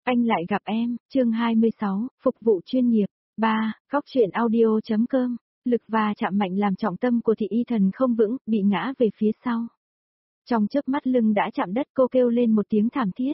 Anh lại gặp em, chương 26, phục vụ chuyên nghiệp. 3. Góc truyện audio.com. Lực va chạm mạnh làm trọng tâm của Thị Y Thần không vững, bị ngã về phía sau. Trong chớp mắt lưng đã chạm đất, cô kêu lên một tiếng thảm thiết.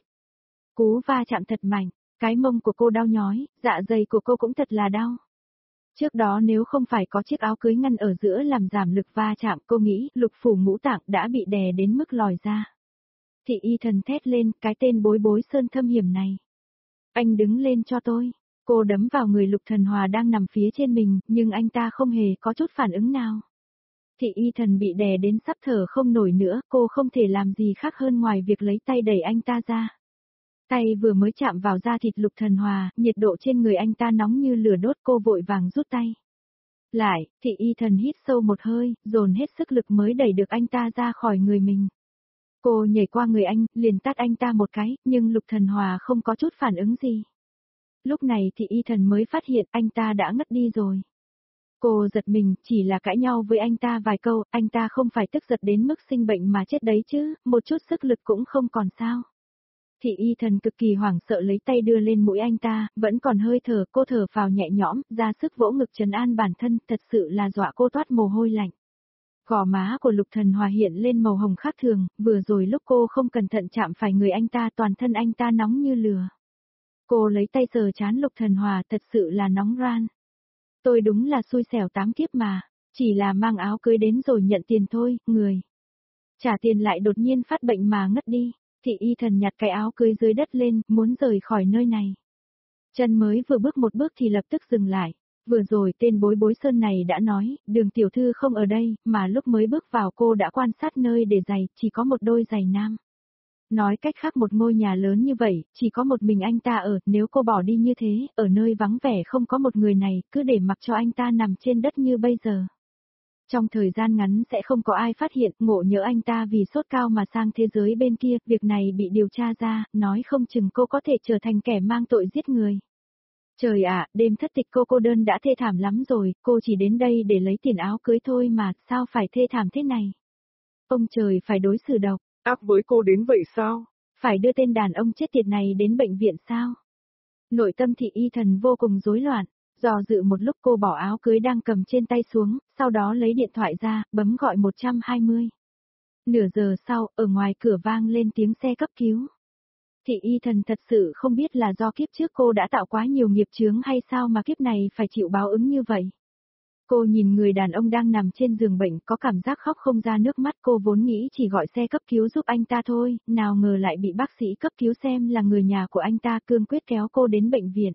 Cú va chạm thật mạnh, cái mông của cô đau nhói, dạ dày của cô cũng thật là đau. Trước đó nếu không phải có chiếc áo cưới ngăn ở giữa làm giảm lực va chạm, cô nghĩ lục phủ ngũ tạng đã bị đè đến mức lòi ra. Thị Y Thần thét lên, cái tên bối bối sơn thâm hiểm này. Anh đứng lên cho tôi. Cô đấm vào người Lục Thần Hòa đang nằm phía trên mình, nhưng anh ta không hề có chút phản ứng nào. Thị Y Thần bị đè đến sắp thở không nổi nữa, cô không thể làm gì khác hơn ngoài việc lấy tay đẩy anh ta ra. Tay vừa mới chạm vào da thịt Lục Thần Hòa, nhiệt độ trên người anh ta nóng như lửa đốt, cô vội vàng rút tay. Lại, Thị Y Thần hít sâu một hơi, dồn hết sức lực mới đẩy được anh ta ra khỏi người mình. Cô nhảy qua người anh, liền tát anh ta một cái, nhưng Lục Thần Hòa không có chút phản ứng gì. Lúc này Thị Y Thần mới phát hiện anh ta đã ngất đi rồi. Cô giật mình, chỉ là cãi nhau với anh ta vài câu, anh ta không phải tức giận đến mức sinh bệnh mà chết đấy chứ, một chút sức lực cũng không còn sao. Thị Y Thần cực kỳ hoảng sợ lấy tay đưa lên mũi anh ta, vẫn còn hơi thở, cô thở phào nhẹ nhõm, ra sức vỗ ngực trấn an bản thân, thật sự là dọa cô toát mồ hôi lạnh. Gò má của Lục Thần Hòa hiện lên màu hồng khác thường, vừa rồi lúc cô không cẩn thận chạm phải người anh ta, toàn thân anh ta nóng như lửa. Cô lấy tay sờ trán Lục Thần Hòa, thật sự là nóng ran. Tôi đúng là xui xẻo 8 kiếp mà, chỉ là mang áo cưới đến rồi nhận tiền thôi, người. Trả tiền lại đột nhiên phát bệnh mà ngất đi. Thị Y Thần nhặt cái áo cưới dưới đất lên, muốn rời khỏi nơi này. Chân mới vừa bước một bước thì lập tức dừng lại. Vừa rồi tên bối bối sơn này đã nói, Đường tiểu thư không ở đây, mà lúc mới bước vào cô đã quan sát nơi để giày, chỉ có một đôi giày nam. Nói cách khác một ngôi nhà lớn như vậy, chỉ có một mình anh ta ở, nếu cô bỏ đi như thế, ở nơi vắng vẻ không có một người này, cứ để mặc cho anh ta nằm trên đất như bây giờ. Trong thời gian ngắn sẽ không có ai phát hiện, ngộ nhỡ anh ta vì sốt cao mà sang thế giới bên kia, việc này bị điều tra ra, nói không chừng cô có thể trở thành kẻ mang tội giết người. Trời ạ, đêm thất tịch cô đơn đã thê thảm lắm rồi, cô chỉ đến đây để lấy tiền áo cưới thôi mà, sao phải thê thảm thế này? Ông trời phải đối xử độc ác với cô đến vậy sao? Phải đưa tên đàn ông chết tiệt này đến bệnh viện sao? Nội tâm Thị Y Thần vô cùng rối loạn, dò dự một lúc cô bỏ áo cưới đang cầm trên tay xuống, sau đó lấy điện thoại ra, bấm gọi 120. Nửa giờ sau, ở ngoài cửa vang lên tiếng xe cấp cứu. Thị Y Thần thật sự không biết là do kiếp trước cô đã tạo quá nhiều nghiệp chướng hay sao mà kiếp này phải chịu báo ứng như vậy. Cô nhìn người đàn ông đang nằm trên giường bệnh có cảm giác khóc không ra nước mắt, cô vốn nghĩ chỉ gọi xe cấp cứu giúp anh ta thôi, nào ngờ lại bị bác sĩ cấp cứu xem là người nhà của anh ta cương quyết kéo cô đến bệnh viện.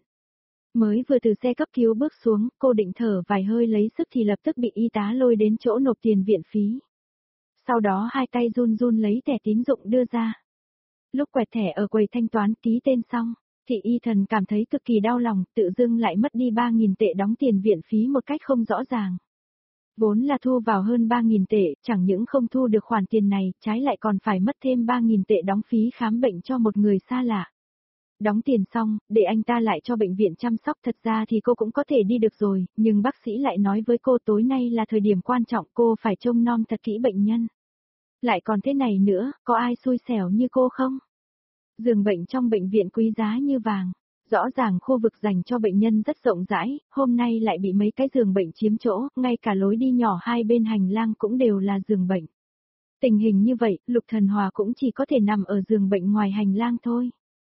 Mới vừa từ xe cấp cứu bước xuống, cô định thở vài hơi lấy sức thì lập tức bị y tá lôi đến chỗ nộp tiền viện phí. Sau đó hai tay run run lấy thẻ tín dụng đưa ra. Lúc quẹt thẻ ở quầy thanh toán ký tên xong, Thị Y Thần cảm thấy cực kỳ đau lòng, tự dưng lại mất đi 3.000 tệ đóng tiền viện phí một cách không rõ ràng. Vốn là thu vào hơn 3.000 tệ, chẳng những không thu được khoản tiền này, trái lại còn phải mất thêm 3.000 tệ đóng phí khám bệnh cho một người xa lạ. Đóng tiền xong, để anh ta lại cho bệnh viện chăm sóc, thật ra thì cô cũng có thể đi được rồi, nhưng bác sĩ lại nói với cô tối nay là thời điểm quan trọng, cô phải trông nom thật kỹ bệnh nhân. Lại còn thế này nữa, có ai xui xẻo như cô không? Giường bệnh trong bệnh viện quý giá như vàng. Rõ ràng khu vực dành cho bệnh nhân rất rộng rãi, hôm nay lại bị mấy cái giường bệnh chiếm chỗ, ngay cả lối đi nhỏ hai bên hành lang cũng đều là giường bệnh. Tình hình như vậy, Lục Thần Hòa cũng chỉ có thể nằm ở giường bệnh ngoài hành lang thôi.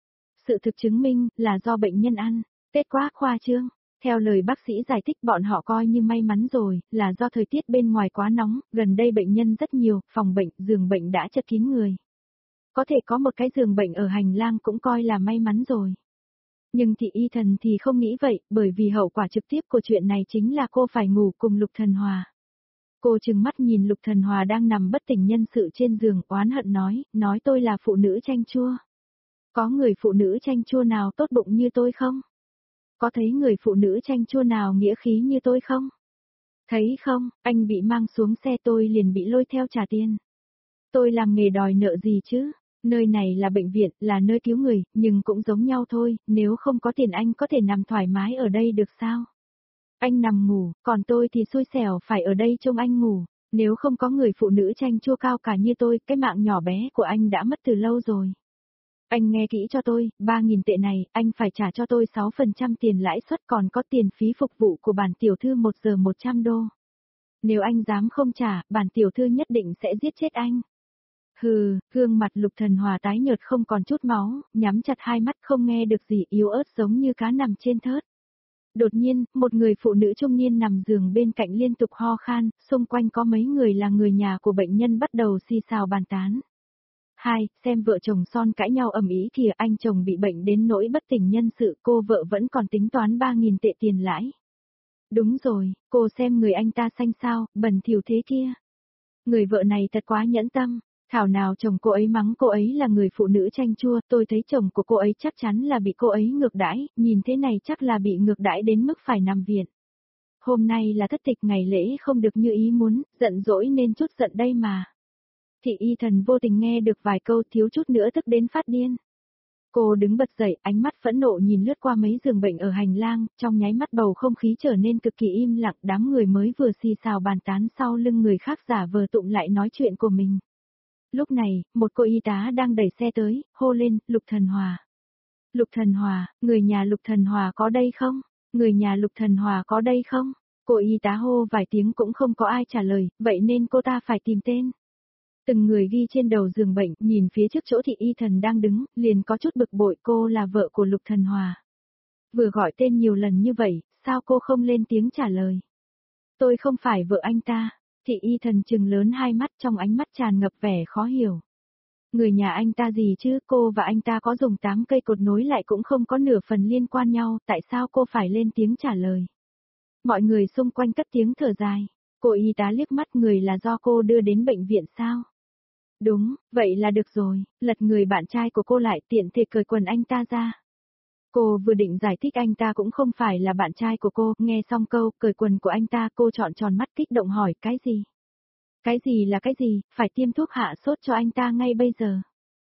Sự thực chứng minh là do bệnh nhân ăn Tết quá khoa trương. Theo lời bác sĩ giải thích bọn họ coi như may mắn rồi, là do thời tiết bên ngoài quá nóng, gần đây bệnh nhân rất nhiều, phòng bệnh, giường bệnh đã chật kín người. Có thể có một cái giường bệnh ở hành lang cũng coi là may mắn rồi. Nhưng Thị Y Thần thì không nghĩ vậy, bởi vì hậu quả trực tiếp của chuyện này chính là cô phải ngủ cùng Lục Thần Hòa. Cô trừng mắt nhìn Lục Thần Hòa đang nằm bất tỉnh nhân sự trên giường, oán hận nói tôi là phụ nữ chanh chua. Có người phụ nữ chanh chua nào tốt bụng như tôi không? Có thấy người phụ nữ chanh chua nào nghĩa khí như tôi không? Thấy không, anh bị mang xuống xe tôi liền bị lôi theo trả tiền. Tôi làm nghề đòi nợ gì chứ? Nơi này là bệnh viện, là nơi cứu người, nhưng cũng giống nhau thôi, nếu không có tiền anh có thể nằm thoải mái ở đây được sao? Anh nằm ngủ, còn tôi thì xui xẻo phải ở đây trông anh ngủ. Nếu không có người phụ nữ chanh chua cao cả như tôi, cái mạng nhỏ bé của anh đã mất từ lâu rồi. Anh nghe kỹ cho tôi, 3.000 tệ này, anh phải trả cho tôi 6% tiền lãi suất còn có tiền phí phục vụ của bản tiểu thư 1 giờ 100 đô. Nếu anh dám không trả, bản tiểu thư nhất định sẽ giết chết anh. Hừ, gương mặt Lục Thần Hòa tái nhợt không còn chút máu, nhắm chặt hai mắt không nghe được gì, yếu ớt giống như cá nằm trên thớt. Đột nhiên, một người phụ nữ trung niên nằm giường bên cạnh liên tục ho khan, xung quanh có mấy người là người nhà của bệnh nhân bắt đầu xì xào bàn tán. Hai, xem vợ chồng son cãi nhau ầm ĩ kìa, anh chồng bị bệnh đến nỗi bất tỉnh nhân sự, cô vợ vẫn còn tính toán 3.000 tệ tiền lãi. Đúng rồi, cô xem người anh ta xanh sao, bẩn thỉu thế kia. Người vợ này thật quá nhẫn tâm. Thảo nào chồng cô ấy mắng cô ấy là người phụ nữ chanh chua, tôi thấy chồng của cô ấy chắc chắn là bị cô ấy ngược đãi, nhìn thế này chắc là bị ngược đãi đến mức phải nằm viện. Hôm nay là thất tịch ngày lễ không được như ý muốn, giận dỗi nên chút giận đây mà. Thị y thần vô tình nghe được vài câu thiếu chút nữa tức đến phát điên. Cô đứng bật dậy, ánh mắt phẫn nộ nhìn lướt qua mấy giường bệnh ở hành lang, trong nháy mắt bầu không khí trở nên cực kỳ im lặng, đám người mới vừa xì xào bàn tán sau lưng người khác giả vờ tụng lại nói chuyện của mình. Lúc này, một cô y tá đang đẩy xe tới, hô lên, Lục Thần Hòa. Lục Thần Hòa, người nhà Lục Thần Hòa có đây không? Người nhà Lục Thần Hòa có đây không? Cô y tá hô vài tiếng cũng không có ai trả lời, vậy nên cô ta phải tìm tên. Từng người ghi trên đầu giường bệnh, nhìn phía trước chỗ thị y thần đang đứng, liền có chút bực bội, cô là vợ của Lục Thần Hòa. Vừa gọi tên nhiều lần như vậy, sao cô không lên tiếng trả lời? Tôi không phải vợ anh ta. Thị y thần trừng lớn hai mắt, trong ánh mắt tràn ngập vẻ khó hiểu. Người nhà anh ta gì chứ, cô và anh ta có dùng 8 cây cột nối lại cũng không có nửa phần liên quan nhau, tại sao cô phải lên tiếng trả lời? Mọi người xung quanh cất tiếng thở dài. Cô y tá liếc mắt, người là do cô đưa đến bệnh viện sao? Đúng, vậy là được rồi, lật người bạn trai của cô lại, tiện thể cởi quần anh ta ra. Cô vừa định giải thích anh ta cũng không phải là bạn trai của cô, nghe xong câu cởi quần của anh ta, cô trọn tròn mắt kích động hỏi, cái gì? Cái gì là cái gì, phải tiêm thuốc hạ sốt cho anh ta ngay bây giờ.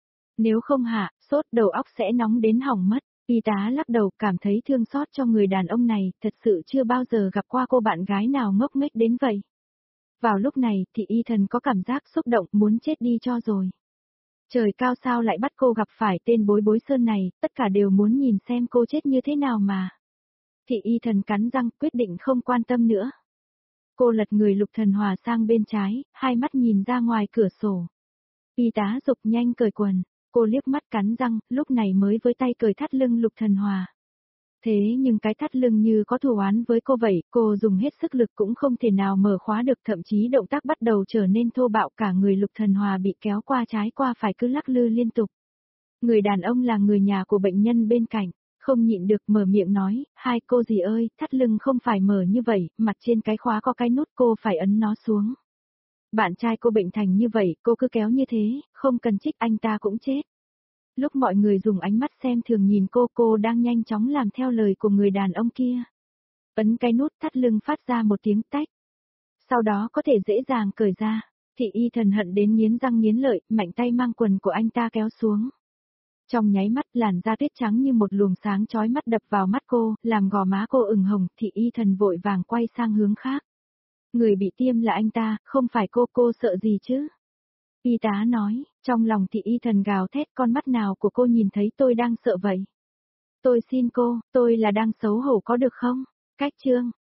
Nếu không hạ, sốt đầu óc sẽ nóng đến hỏng mất. Y tá lắc đầu, cảm thấy thương xót cho người đàn ông này, thật sự chưa bao giờ gặp qua cô bạn gái nào ngốc nghếch đến vậy. Vào lúc này, thị y thần có cảm giác xúc động, muốn chết đi cho rồi. Trời cao sao lại bắt cô gặp phải tên bối bối sơn này, tất cả đều muốn nhìn xem cô chết như thế nào mà. Thị y thần cắn răng, quyết định không quan tâm nữa. Cô lật người Lục Thần Hòa sang bên trái, hai mắt nhìn ra ngoài cửa sổ. Y tá dục nhanh cởi quần, cô liếc mắt cắn răng, lúc này mới với tay cởi thắt lưng Lục Thần Hòa. Thế nhưng cái thắt lưng như có thù oán với cô vậy, cô dùng hết sức lực cũng không thể nào mở khóa được, thậm chí động tác bắt đầu trở nên thô bạo, cả người Lục Thần Hòa bị kéo qua trái qua phải cứ lắc lư liên tục. Người đàn ông là người nhà của bệnh nhân bên cạnh, không nhịn được mở miệng nói, hai cô dì ơi, thắt lưng không phải mở như vậy, mặt trên cái khóa có cái nút, cô phải ấn nó xuống. Bạn trai cô bệnh thành như vậy, cô cứ kéo như thế, không cần trích anh ta cũng chết. Lúc mọi người dùng ánh mắt xem thường nhìn cô đang nhanh chóng làm theo lời của người đàn ông kia. Ấn cái nút, thắt lưng phát ra một tiếng tách. Sau đó có thể dễ dàng cởi ra. Thị y thần hận đến nghiến răng nghiến lợi, mạnh tay mang quần của anh ta kéo xuống. Trong nháy mắt, làn da tuyết trắng như một luồng sáng chói mắt đập vào mắt cô, làm gò má cô ửng hồng, thị y thần vội vàng quay sang hướng khác. Người bị tiêm là anh ta, không phải cô sợ gì chứ? Y tá nói, trong lòng thị y thần gào thét, con mắt nào của cô nhìn thấy tôi đang sợ vậy? Tôi xin cô, tôi là đang xấu hổ có được không? Cách chương.